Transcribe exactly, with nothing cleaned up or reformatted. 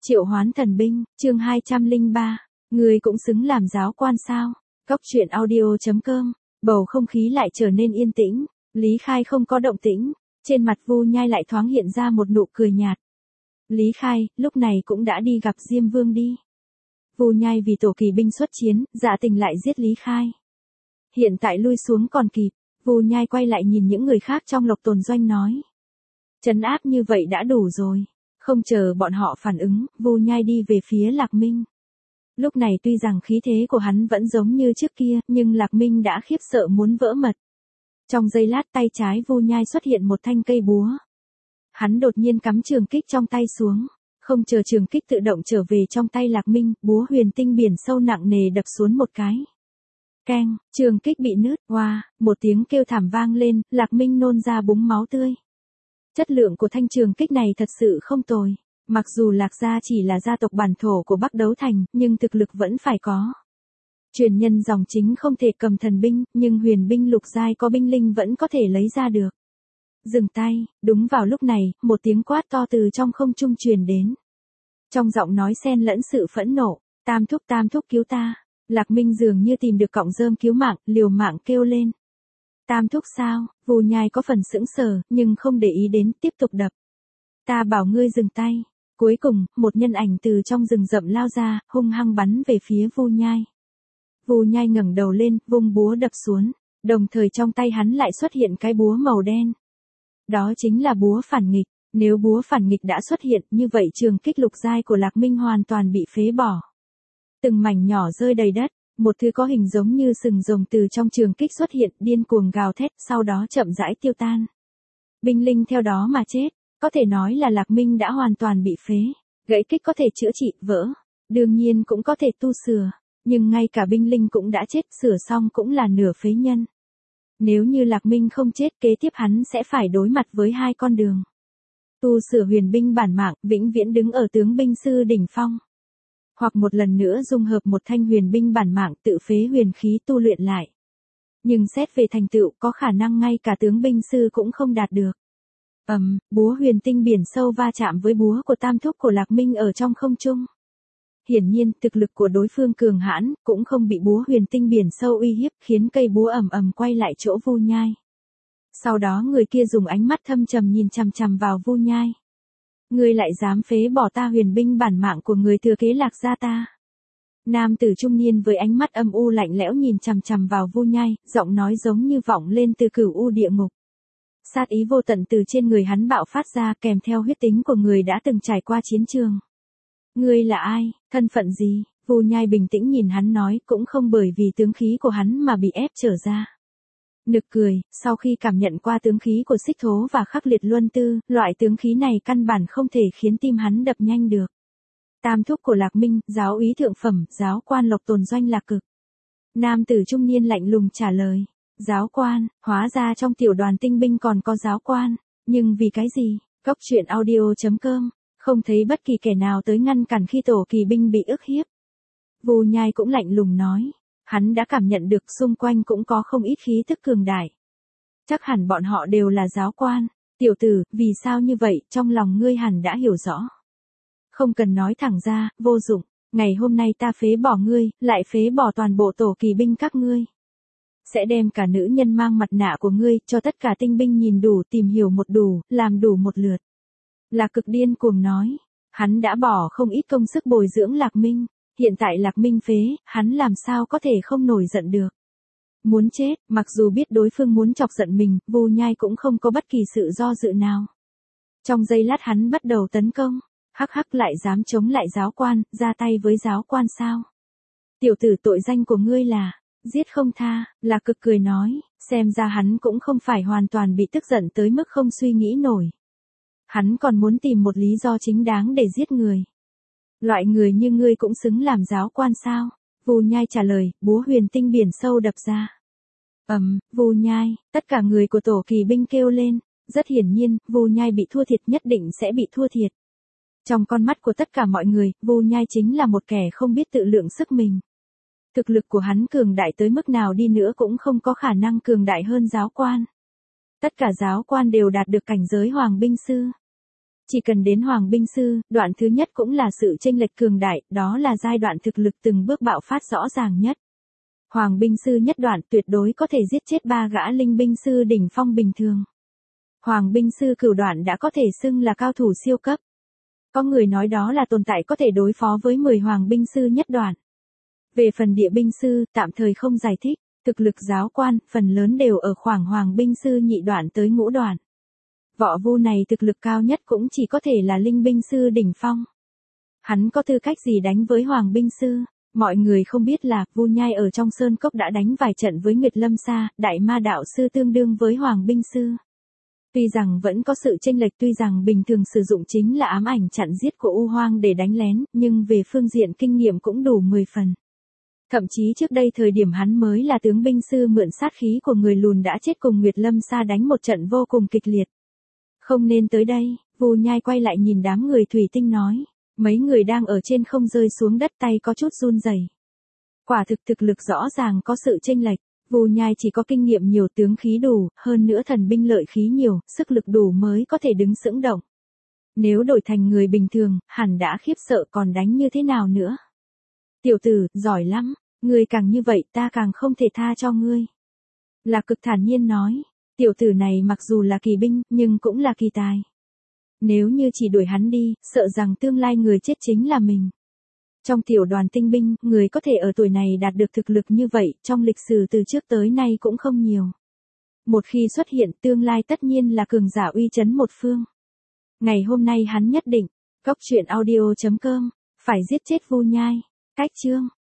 Triệu hoán thần binh, chương hai trăm lẻ ba. Người cũng xứng làm giáo quan sao? Cóc truyện audio chấm com. Bầu không khí lại trở nên yên tĩnh. Lý Khai không có động tĩnh. Trên mặt Vu Nhai lại thoáng hiện ra một nụ cười nhạt. Lý Khai, lúc này cũng đã đi gặp Diêm Vương đi. Vu Nhai vì tổ kỳ binh xuất chiến, dạ tình lại giết Lý Khai. Hiện tại lui xuống còn kịp. Vu Nhai quay lại nhìn những người khác trong Lộc Tồn Doanh nói. Trấn áp như vậy đã đủ rồi. Không chờ bọn họ phản ứng, Vu Nhai đi về phía Lạc Minh. Lúc này tuy rằng khí thế của hắn vẫn giống như trước kia, nhưng Lạc Minh đã khiếp sợ muốn vỡ mật. Trong giây lát tay trái Vu Nhai xuất hiện một thanh cây búa. Hắn đột nhiên cắm trường kích trong tay xuống. Không chờ trường kích tự động trở về trong tay Lạc Minh, búa huyền tinh biển sâu nặng nề đập xuống một cái. Keng, trường kích bị nứt, hoa, wow, một tiếng kêu thảm vang lên, Lạc Minh nôn ra búng máu tươi. Chất lượng của thanh trường kích này thật sự không tồi. Mặc dù Lạc gia chỉ là gia tộc bản thổ của Bắc Đấu Thành, nhưng thực lực vẫn phải có. Truyền nhân dòng chính không thể cầm thần binh, nhưng huyền binh lục giai có binh linh vẫn có thể lấy ra được. Dừng tay, đúng vào lúc này, một tiếng quát to từ trong không trung truyền đến. Trong giọng nói xen lẫn sự phẫn nộ, tam thúc tam thúc cứu ta. Lạc Minh dường như tìm được cọng rơm cứu mạng, liều mạng kêu lên. Tam thúc sao? Vu Nhai có phần sững sờ, nhưng không để ý đến, tiếp tục đập. Ta bảo ngươi dừng tay. Cuối cùng, một nhân ảnh từ trong rừng rậm lao ra, hung hăng bắn về phía Vu Nhai. Vu Nhai ngẩng đầu lên, vung búa đập xuống, đồng thời trong tay hắn lại xuất hiện cái búa màu đen. Đó chính là búa phản nghịch, nếu búa phản nghịch đã xuất hiện, như vậy trường kích lục giai của Lạc Minh hoàn toàn bị phế bỏ. Từng mảnh nhỏ rơi đầy đất. Một thứ có hình giống như sừng rồng từ trong trường kích xuất hiện, điên cuồng gào thét, sau đó chậm rãi tiêu tan. Binh linh theo đó mà chết, có thể nói là Lạc Minh đã hoàn toàn bị phế. Gãy kích có thể chữa trị, vỡ, đương nhiên cũng có thể tu sửa, nhưng ngay cả binh linh cũng đã chết, sửa xong cũng là nửa phế nhân. Nếu như Lạc Minh không chết, kế tiếp hắn sẽ phải đối mặt với hai con đường. Tu sửa huyền binh bản mạng, vĩnh viễn đứng ở tướng binh sư đỉnh phong. Hoặc một lần nữa dung hợp một thanh huyền binh bản mạng tự phế huyền khí tu luyện lại. Nhưng xét về thành tựu có khả năng ngay cả tướng binh sư cũng không đạt được. Ầm, um, búa huyền tinh biển sâu va chạm với búa của tam thúc của Lạc Minh ở trong không trung. Hiển nhiên, thực lực của đối phương cường hãn, cũng không bị búa huyền tinh biển sâu uy hiếp, khiến cây búa ầm ầm quay lại chỗ Vu Nhai. Sau đó người kia dùng ánh mắt thâm trầm nhìn chằm chằm vào Vu Nhai. Ngươi lại dám phế bỏ ta huyền binh bản mạng của người thừa kế Lạc gia ta. Nam tử trung niên với ánh mắt âm u lạnh lẽo nhìn chằm chằm vào Vu Nhai, giọng nói giống như vọng lên từ cửu u địa ngục. Sát ý vô tận từ trên người hắn bạo phát ra, kèm theo huyết tính của người đã từng trải qua chiến trường. Ngươi là ai, thân phận gì? Vu Nhai bình tĩnh nhìn hắn nói, cũng không bởi vì tướng khí của hắn mà bị ép trở ra. Nực cười, sau khi cảm nhận qua tướng khí của Xích Thố và Khắc Liệt Luân Tư, loại tướng khí này căn bản không thể khiến tim hắn đập nhanh được. Tam thúc của Lạc Minh, giáo úy thượng phẩm, giáo quan Lộc Tồn Doanh Lạc Cực. Nam tử trung niên lạnh lùng trả lời. Giáo quan, hóa ra trong tiểu đoàn tinh binh còn có giáo quan, nhưng vì cái gì? Cóc truyện audio chấm com, không thấy bất kỳ kẻ nào tới ngăn cản khi tổ kỳ binh bị ức hiếp. Vu Nhai cũng lạnh lùng nói. Hắn đã cảm nhận được xung quanh cũng có không ít khí tức cường đại. Chắc hẳn bọn họ đều là giáo quan. Tiểu tử, vì sao như vậy, trong lòng ngươi hẳn đã hiểu rõ. Không cần nói thẳng ra, vô dụng. Ngày hôm nay ta phế bỏ ngươi, lại phế bỏ toàn bộ tổ kỳ binh các ngươi. Sẽ đem cả nữ nhân mang mặt nạ của ngươi, cho tất cả tinh binh nhìn đủ, tìm hiểu một đủ, làm đủ một lượt. Lạc Cực điên cuồng nói. Hắn đã bỏ không ít công sức bồi dưỡng Lạc Minh. Hiện tại Lạc Minh phế, hắn làm sao có thể không nổi giận được. Muốn chết, mặc dù biết đối phương muốn chọc giận mình, Vu Nhai cũng không có bất kỳ sự do dự nào. Trong giây lát hắn bắt đầu tấn công, hắc hắc lại dám chống lại giáo quan, ra tay với giáo quan sao. Tiểu tử tội danh của ngươi là, giết không tha. Lạc Cực cười nói, xem ra hắn cũng không phải hoàn toàn bị tức giận tới mức không suy nghĩ nổi. Hắn còn muốn tìm một lý do chính đáng để giết người. Loại người như ngươi cũng xứng làm giáo quan sao? Vu Nhai trả lời, búa huyền tinh biển sâu đập ra. Ầm, um, Vu Nhai, tất cả người của tổ kỳ binh kêu lên, rất hiển nhiên, Vu Nhai bị thua thiệt, nhất định sẽ bị thua thiệt. Trong con mắt của tất cả mọi người, Vu Nhai chính là một kẻ không biết tự lượng sức mình. Thực lực của hắn cường đại tới mức nào đi nữa cũng không có khả năng cường đại hơn giáo quan. Tất cả giáo quan đều đạt được cảnh giới hoàng binh sư. Chỉ cần đến Hoàng Binh Sư, đoạn thứ nhất cũng là sự chênh lệch cường đại, đó là giai đoạn thực lực từng bước bạo phát rõ ràng nhất. Hoàng Binh Sư nhất đoạn tuyệt đối có thể giết chết ba gã Linh Binh Sư đỉnh phong bình thường. Hoàng Binh Sư cửu đoạn đã có thể xưng là cao thủ siêu cấp. Có người nói đó là tồn tại có thể đối phó với mười Hoàng Binh Sư nhất đoạn. Về phần Địa Binh Sư, tạm thời không giải thích, thực lực giáo quan, phần lớn đều ở khoảng Hoàng Binh Sư nhị đoạn tới ngũ đoạn. Võ Vu này thực lực cao nhất cũng chỉ có thể là Linh Binh Sư đỉnh phong. Hắn có tư cách gì đánh với Hoàng Binh Sư? Mọi người không biết là, Vu Nhai ở trong Sơn Cốc đã đánh vài trận với Nguyệt Lâm Sa, Đại Ma Đạo Sư tương đương với Hoàng Binh Sư. Tuy rằng vẫn có sự chênh lệch, tuy rằng bình thường sử dụng chính là ám ảnh chặn giết của U Hoang để đánh lén, nhưng về phương diện kinh nghiệm cũng đủ mười phần. Thậm chí trước đây thời điểm hắn mới là tướng binh sư mượn sát khí của người lùn đã chết cùng Nguyệt Lâm Sa đánh một trận vô cùng kịch liệt. Không nên tới đây, Vu Nhai quay lại nhìn đám người thủy tinh nói. Mấy người đang ở trên không rơi xuống đất, tay có chút run rẩy. Quả thực thực lực rõ ràng có sự chênh lệch, Vu Nhai chỉ có kinh nghiệm nhiều, tướng khí đủ, hơn nữa thần binh lợi khí nhiều, sức lực đủ mới có thể đứng xững động. Nếu đổi thành người bình thường, hẳn đã khiếp sợ còn đánh như thế nào nữa. Tiểu tử, giỏi lắm, ngươi càng như vậy ta càng không thể tha cho ngươi. Lạc Cực thản nhiên nói, tiểu tử này mặc dù là kỳ binh, nhưng cũng là kỳ tài. Nếu như chỉ đuổi hắn đi, sợ rằng tương lai người chết chính là mình. Trong tiểu đoàn tinh binh, người có thể ở tuổi này đạt được thực lực như vậy, trong lịch sử từ trước tới nay cũng không nhiều. Một khi xuất hiện, tương lai tất nhiên là cường giả uy chấn một phương. Ngày hôm nay hắn nhất định, Cốc truyện audio chấm com, phải giết chết Vu Nhai. Cách chương